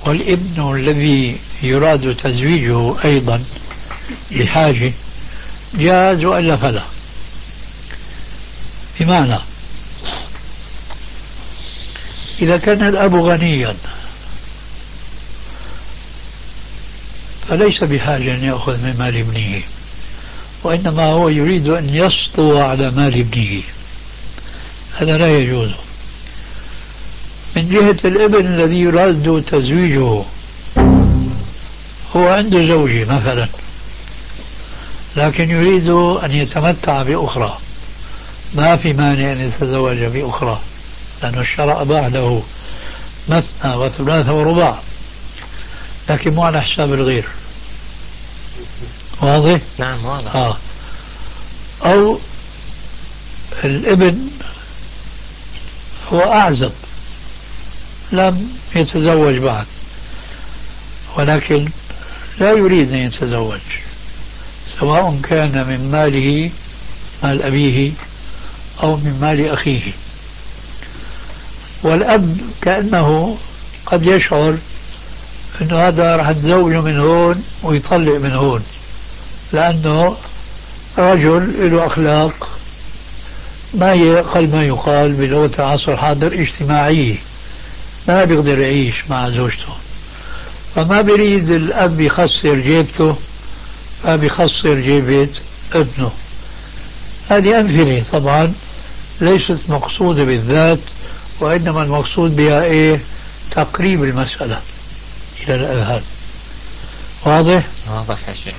والابن الذي يراد تزويجه أيضا لحاجة جاز وإلا فلا. بمعنى إذا كان الأب غنيا فليس بحاجة أن يأخذ من مال ابنه، وإنما هو يريد أن يسطو على مال ابنه، هذا لا يجوز. من جهة الابن الذي يراد تزويجه، هو عنده زوجة مثلا لكن يريد أن يتمتع بأخرى، ما في مانع أن يتزوج بأخرى، لأن الشرع أباح له مثنى وثلاثة ورباع، لكن مو على حساب الغير. واضح؟ نعم واضح. أو الابن هو أعزب لم يتزوج بعد، ولكن لا يريد أن يتزوج، سواء كان من ماله مال أبيه أو من مال أخيه. والأب كأنه قد يشعر أنه هذا راح يتزوجه من هون ويطلق من هون، لأنه رجل له أخلاق ما هي أقل ما يقال بلغة العصر الحاضر اجتماعية، ما بيقدر يعيش مع زوجته، فما بيريد الأب يخسر جيبته فبيخسر جيبة ابنه. هذه أمثلة طبعا ليست مقصودة بالذات، وإنما المقصود بها إيه؟ تقريب المسألة إلى الأذهان. واضح؟ واضح يا شيخ.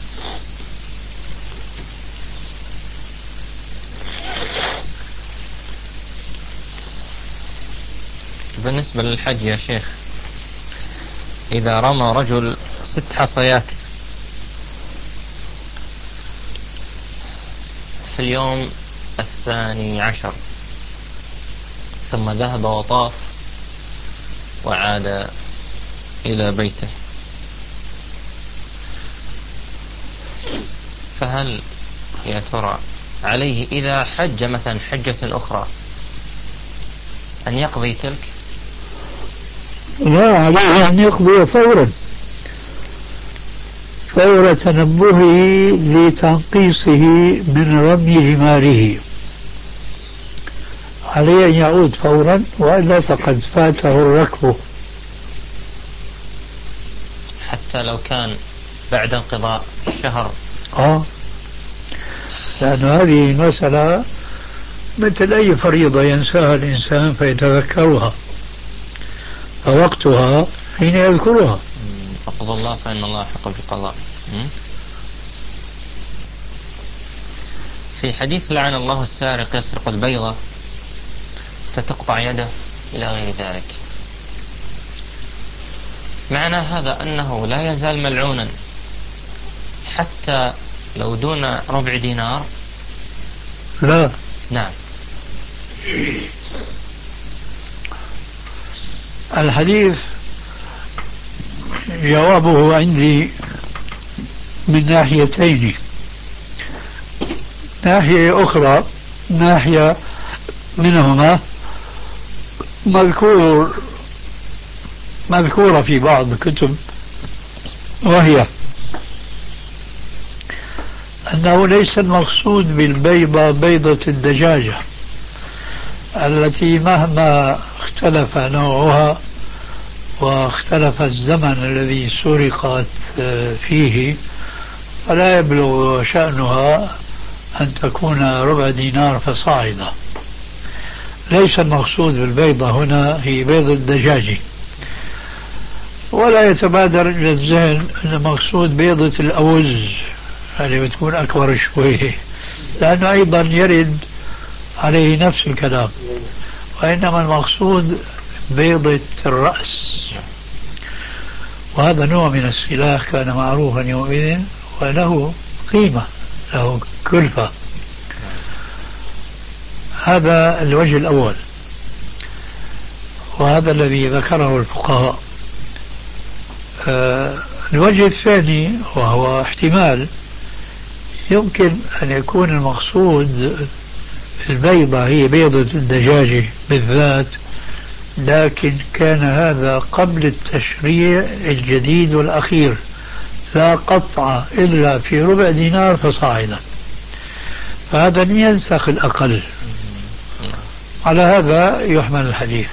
بالنسبة للحج يا شيخ، إذا رمى رجل 6 حصيات في اليوم 12 ثم ذهب وطاف وعاد إلى بيته، فهل يا ترى عليه إذا حج مثلا حجة أخرى أن يقضي تلك؟ لا، عليه أن يقضي فورا، فور تنبهه لتنقيصه من رمي جماره، عليه أن يعود فورا، وإلا فقد فاته الركب. حتى لو كان بعد انقضاء الشهر. لأن هذه مسألة مثل أي فريضة ينساها الإنسان فيتذكرها، فوقتها حين يذكرها. أقضى الله فإن الله حق بقضاء. في حديث لعن الله السارق يسرق البيضة فتقطع يده إلى غير ذلك، معنى هذا أنه لا يزال ملعونا حتى لو دون ربع دينار؟ لا. نعم. الحديث جوابه عندي من ناحيتين. ناحية أخرى، ناحية منهما مذكورة في بعض الكتب، وهي أنه ليس المقصود بالبيضة بيضة الدجاجة التي مهما اختلف نوعها واختلف الزمن الذي سرقت فيه فلا يبلغ شأنها أن تكون ربع دينار فصاعدا. ليس المقصود بالبيضة هنا هي بيضة الدجاجة، ولا يتبادر إلى الذهن أن المقصود بيضة الأوز اللي بتكون أكبر شوية، لأنه أيضا يرد عليه نفس الكلام، وإنما المقصود بيضة الرأس، وهذا نوع من السلاح كان معروفا يومئذ وله قيمة، له كلفة. هذا الوجه الأول، وهذا الذي ذكره الفقهاء. الوجه الثاني وهو احتمال يمكن أن يكون المقصود البيضة هي بيضة الدجاجة بالذات، لكن كان هذا قبل التشريع الجديد والأخير، لا قطع إلا في ربع دينار فصاعدا، فهذا ينسخ الأقل. على هذا يحمل الحديث.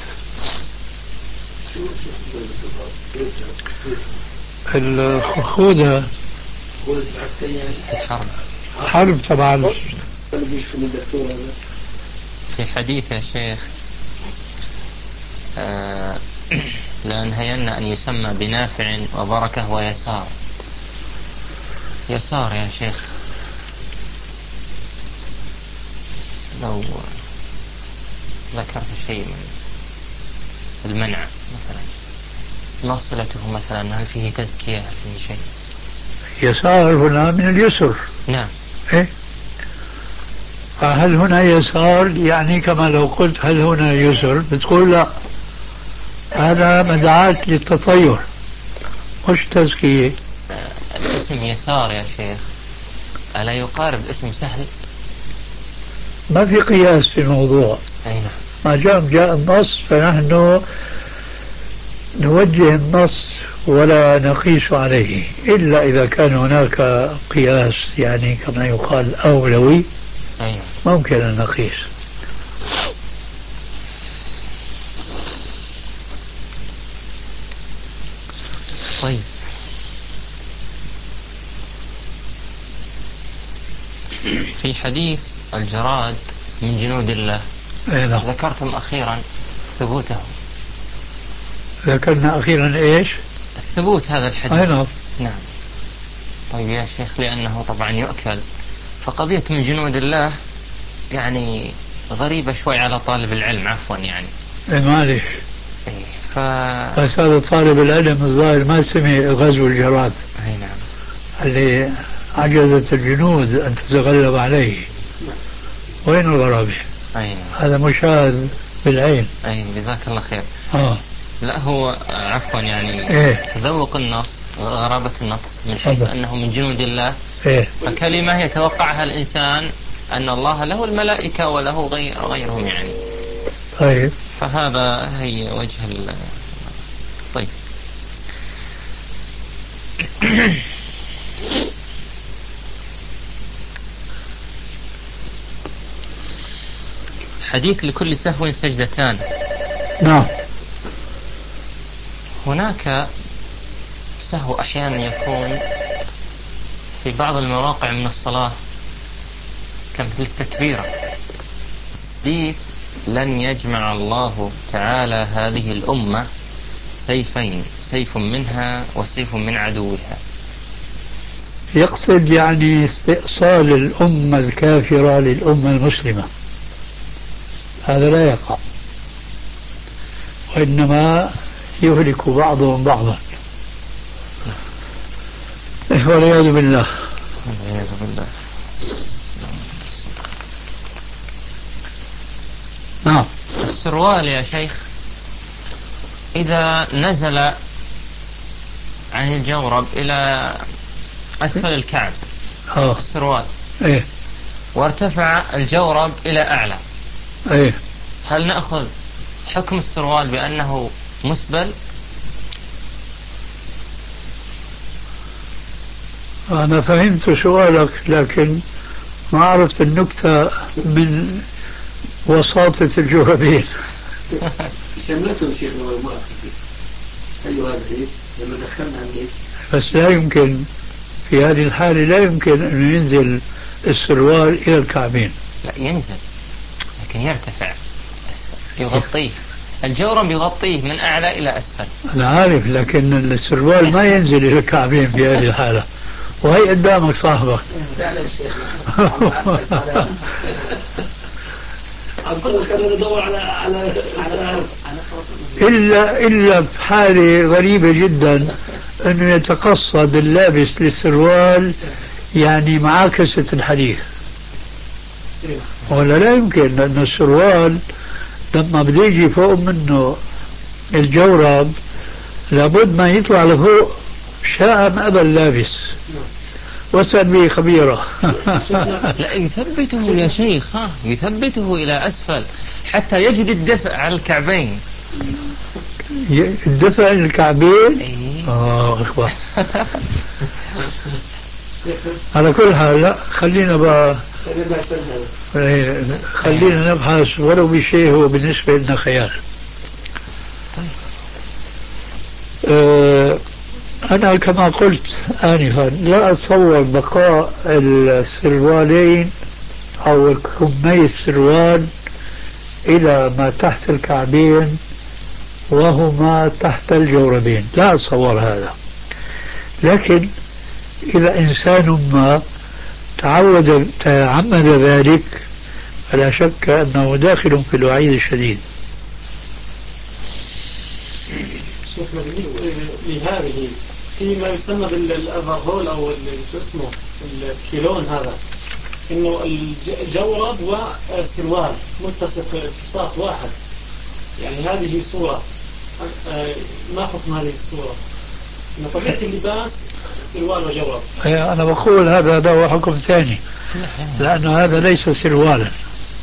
الخوذة حرب طبعا. في حديث يا شيخ لأنهين أن يسمى بنافع وبركة ويسار. يسار يا شيخ لو ذكرت شيء من المنع مثلا، ما صلته مثلا؟ هل فيه تزكية؟ هل فيه شيء؟ يسار هنا من اليسر. نعم. إيه؟ فهل هنا يسار يعني كما لو قلت هل هنا يسر بتقول لا، هذا مدعاة للتطير مش تزكية. الاسم يسار يا شيخ ألا يقارب اسم سهل؟ ما في قياس في الموضوع. أي نعم. ما جاء النص فنحن نوجه النص ولا نقيس عليه، إلا إذا كان هناك قياس يعني كما يقال أولوي ممكن أن نقيس. طيب في حديث الجراد من جنود الله ذكرتم أخيرا ثبوته. ذكرنا أخيرا إيش؟ الثبوت هذا الحديث. نعم. طيب يا شيخ لأنه طبعا يؤكل، فقضية من جنود الله يعني غريبة شوي على طالب العلم، عفوا يعني. معلش. بس هذا طالب العلم الظاهر ما سمع غزو الجراد. أي نعم. اللي عجزت الجنود أن تتغلب عليه. وين الغرابة؟ أي نعم. هذا مشاهد بالعين. أي جزاك الله خير. لا هو عفوا يعني تذوق النص، غرابة النص من حيث أنه من جنود الله. فكلمة يتوقعها الإنسان أن الله له الملائكة وله غيرهم يعني. طيب. فهذا هي وجه طيب. حديث لكل سهو سجدتان. نعم. هناك سهو أحيانا يكون في بعض المواقع من الصلاة كمثل التكبيرة. حديث لن يجمع الله تعالى هذه الأمة سيفين، سيف منها وسيف من عدوها. يقصد يعني استئصال الأمة الكافرة للأمة المسلمة، هذا لا يقع، وإنما يهلك بعضهم بعضا. والعياذ بالله. والعياذ بالله. نعم. السروال يا شيخ إذا نزل عن الجورب إلى أسفل الكعب السروال وارتفع الجورب إلى أعلى، هل نأخذ حكم السروال بأنه مسبل؟ أنا فهمت سؤالك لكن ما عرفت النكتة من وساطة الجوربين. شملته شيخ ما أيوة هذا لما دخلنا عليه. بس لا يمكن في هذه الحالة، لا يمكن أن ينزل السروال إلى الكعبين. لا ينزل لكن يرتفع، يغطيه الجورب، يغطيه من أعلى إلى أسفل. أنا عارف، لكن السروال ما ينزل إلى الكعبين في هذه الحالة، وهي قدامك صاحبك. فعلا الشيخ ندور على إلا في حالة غريبة جدا أنه يتقصد اللابس للسروال يعني معاكسة الحديث، ولا لا يمكن، لأن السروال لما بده يجي فوق منه الجورب لابد ما يطلع لفوق، شاء ما أبى اللابس. واسأل به خبيرة. لا يثبته يا شيخ، يثبته إلى أسفل حتى يجد الدفء على الكعبين الدفع الكعبين. اخوة. على كل حال لا، خلينا بقى خلينا نبحث ولو بشيء هو بالنسبة لنا خيال. أنا كما قلت آنفا لا أتصور بقاء السروالين أو كمي السروال إلى ما تحت الكعبين وهما تحت الجوربين، لا أتصور هذا. لكن إذا إنسان ما تعمد ذلك فلا شك أنه داخل في الوعيد الشديد. شيخنا بالنسبة لهذه فيما يسمى بالأفرهول أو شو اسمه الكيلون، هذا إنه الجورب والسروال متصف اتساق واحد، يعني هذه صورة، ما حكم هذه الصورة؟ إن طبيعة اللباس سروال وجورب. أنا بقول هذا هو حكم ثاني، لأن هذا ليس سروالا،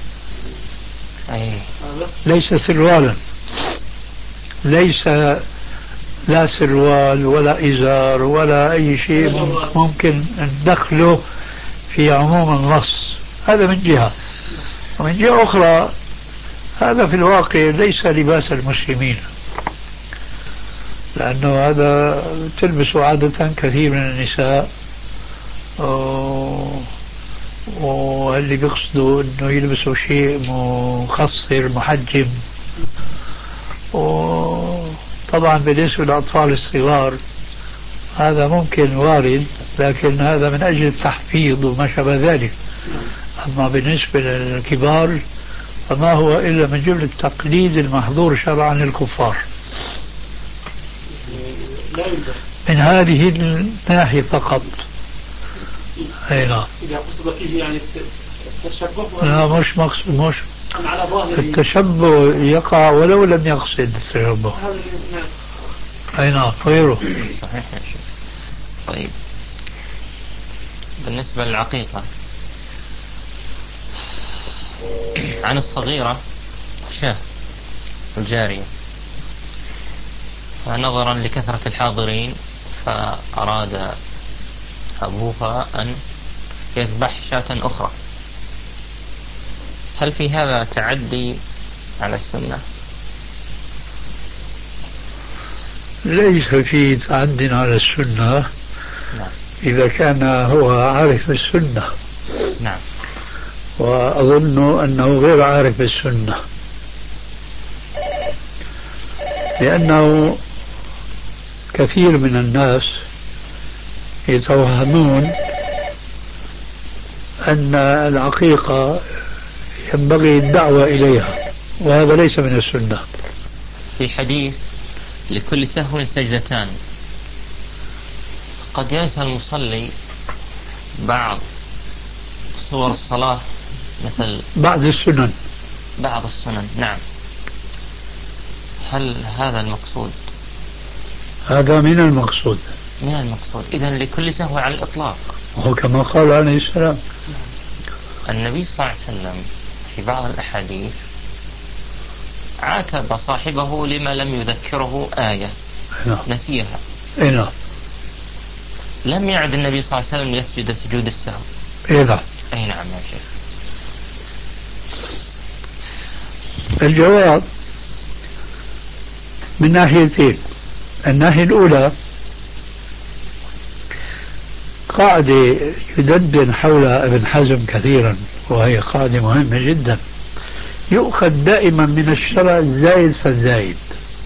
ليس سروالا، ليس لا سروال ولا إزار ولا أي شيء ممكن ندخله في عموم النص. هذا من جهة، ومن جهة أخرى هذا في الواقع ليس لباس المسلمين، لأنه هذا تلبس عادة كثير من النساء، واللي بيقصدوا أنه يلبسوا شيء مخصر محجم. وطبعا بالنسبة للأطفال الصغار هذا ممكن وارد، لكن هذا من أجل التحفيظ وما شابه ذلك. أما بالنسبة للكبار فما هو إلا من جملة التقليد المحظور شرعا للكفار من هذه الناحية فقط. أي نعم. إذا قصد فيه يعني التشبه؟ لا مش مقصود، مش التشبه يقع ولو لم يقصد التشبه. أي نعم غيره. صحيح يا شيخ. طيب بالنسبة للعقيقة عن الصغيرة شاه الجارية، فنظرا لكثرة الحاضرين فأراد أبوها أن يذبح شاة أخرى، هل في هذا تعدي على السنة؟ ليس في تعدي على السنة. نعم. إذا كان هو عارف السنة. نعم. وأظن أنه غير عارف السنة، لأنه كثير من الناس يتوهمون أن العقيقة ينبغي الدعوة إليها، وهذا ليس من السنة. في حديث لكل سهو سجدتان، قد ينسى المصلي بعض صور الصلاة مثل بعض السنن. نعم. هل هذا المقصود؟ هذا من المقصود. إذن لكل سهو على الإطلاق، وهو كما قال عليه السلام. النبي صلى الله عليه وسلم في بعض الأحاديث عاتب صاحبه لما لم يذكره آية نسيها. نعم. لم يعد النبي صلى الله عليه وسلم يسجد سجود السهو. نعم. أي نعم يا شيخ. الجواب من ناحيتين. الناحية الأولى قاعدة يدندن حولها ابن حزم كثيرا، وهي قاعدة مهمة جدا. يؤخذ دائما من الشرع الزايد فالزايد.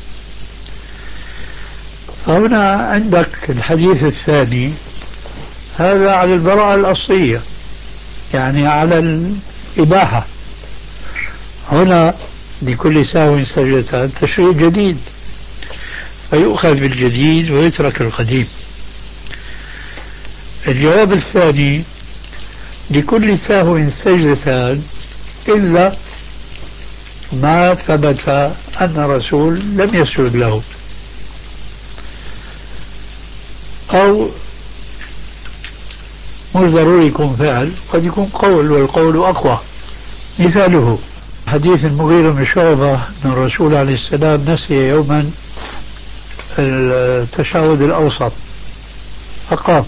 فهنا عندك الحديث الثاني هذا على البراءة الأصلية، يعني على الإباحة. هنا لكل سهو سجدتان تشريع جديد، فيؤخذ بالجديد ويترك القديم. الجواب الثاني لكل سهو سجدتان إلا ما ثبت أن الرسول لم يسجد له، أو مش ضروري يكون فعل، قد يكون قول والقول أقوى. مثاله حديث المغيرة بن شعبة أن الرسول عليه السلام نسي يوما التشهد الأوسط فقام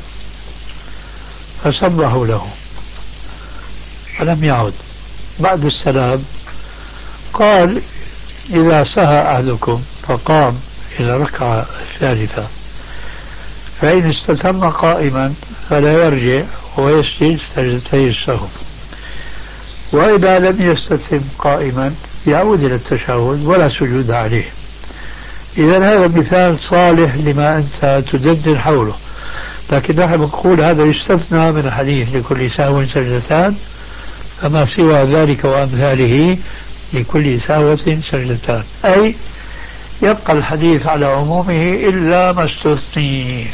فسبحوا له فلم يعد. بعد السلام قال: إذا سهى أحدكم فقام إلى الركعة الثالثة فإن استتم قائما فلا يرجع ويسجد سجدتي السهو، وإذا لم يستتم قائما يعود إلى التشهد ولا سجود عليه. إذا هذا مثال صالح لما أنت تدندن حوله، لكن نحن نقول هذا يستثنى من الحديث لكل سهو سجدتان، فما سوى ذلك وأمثاله لكل سهوة سجدتان، أي يبقى الحديث على عمومه إلا ما استثني.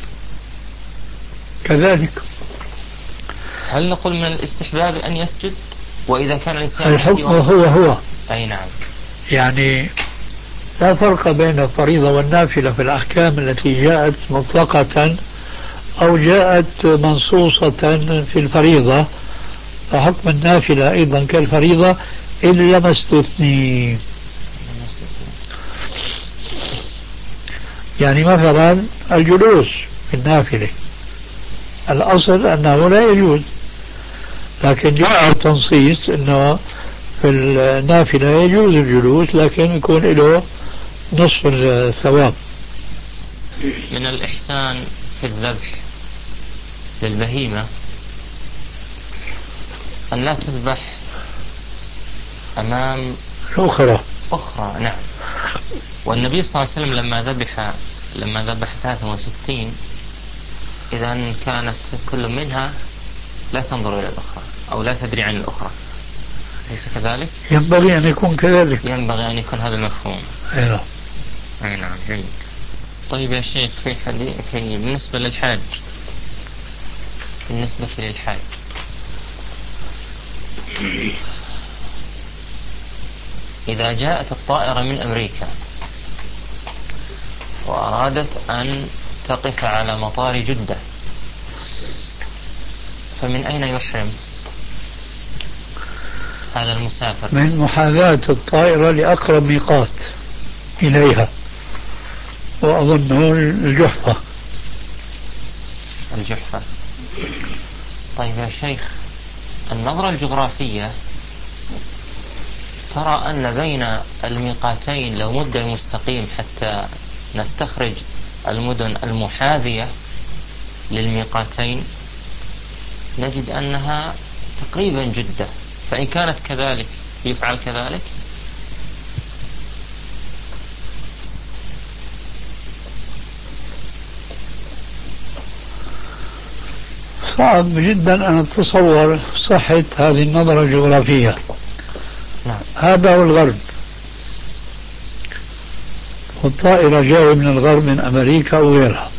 كذلك هل نقول من الاستحباب أن يسجد؟ وإذا كان الإنسان الحكم هو أي نعم، يعني لا فرق بين الفريضة والنافلة في الأحكام التي جاءت مطلقة أو جاءت منصوصة في الفريضة، فحكم النافلة أيضا كالفريضة إلا ما استثني. يعني مثلا الجلوس في النافلة الأصل أنه لا يجوز، لكن جاء التنصيص أنه في النافلة يجوز الجلوس لكن يكون له نصف الثواب. من الإحسان في الذبح للبهيمة أن لا تذبح أمام أخرى. نعم. والنبي صلى الله عليه وسلم لما ذبح 63 إذا كانت كل منها لا تنظر إلى الأخرى أو لا تدري عن الأخرى، ليس كذلك؟ ينبغي أن يكون كذلك، ينبغي أن يكون هذا المفهوم. أي نعم. جيد. طيب يا شيخ، بالنسبة للحاج إذا جاءت الطائرة من أمريكا وأرادت أن تقف على مطار جدة، فمن أين يحرم هذا المسافر؟ من محاذاة الطائرة لأقرب ميقات إليها، وأظنه الجحفة. طيب يا شيخ، النظرة الجغرافية ترى أن بين الميقاتين لو مد المستقيم حتى نستخرج المدن المحاذية للميقاتين نجد أنها تقريبا جدة، فإن كانت كذلك يفعل كذلك؟ صعب جدا أن أتصور صحة هذه النظرة الجغرافية. نعم. هذا هو الغرب، والطائرة جاية من الغرب من أمريكا أو غيرها،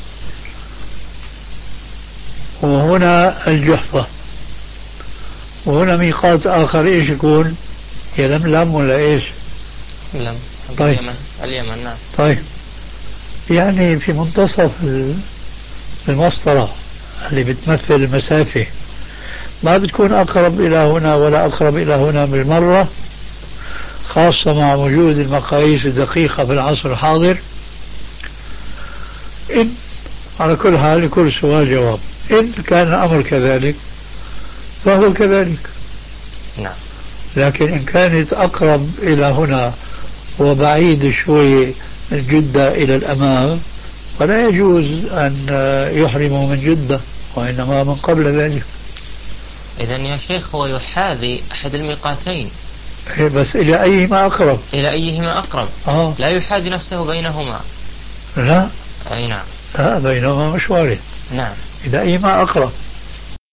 وهنا الجحفة، وهنا ميقات آخر إيش يكون؟ يلملم ولا إيش؟ لم. طيب. اليمن. نعم. طيب، يعني في منتصف المسطرة اللي بتمثل المسافة، ما بتكون أقرب إلى هنا ولا أقرب إلى هنا بالمرة، خاصة مع وجود المقاييس الدقيقة في العصر الحاضر. إن على كل حال لكل سؤال جواب، إن كان الأمر كذلك فهو كذلك. نعم. لكن إن كانت أقرب إلى هنا وبعيد شوي جدة إلى الأمام فلا يجوز أن يحرموا من جدة، وإنما من قبل ذلك. إذن يا شيخ هو يحاذي أحد الميقاتين، بس إلى أيهما أقرب؟ لا يحاذي نفسه بينهما. لا. أي نعم. لا، بينهما مشوار. نعم. إلى أيهما أقرب.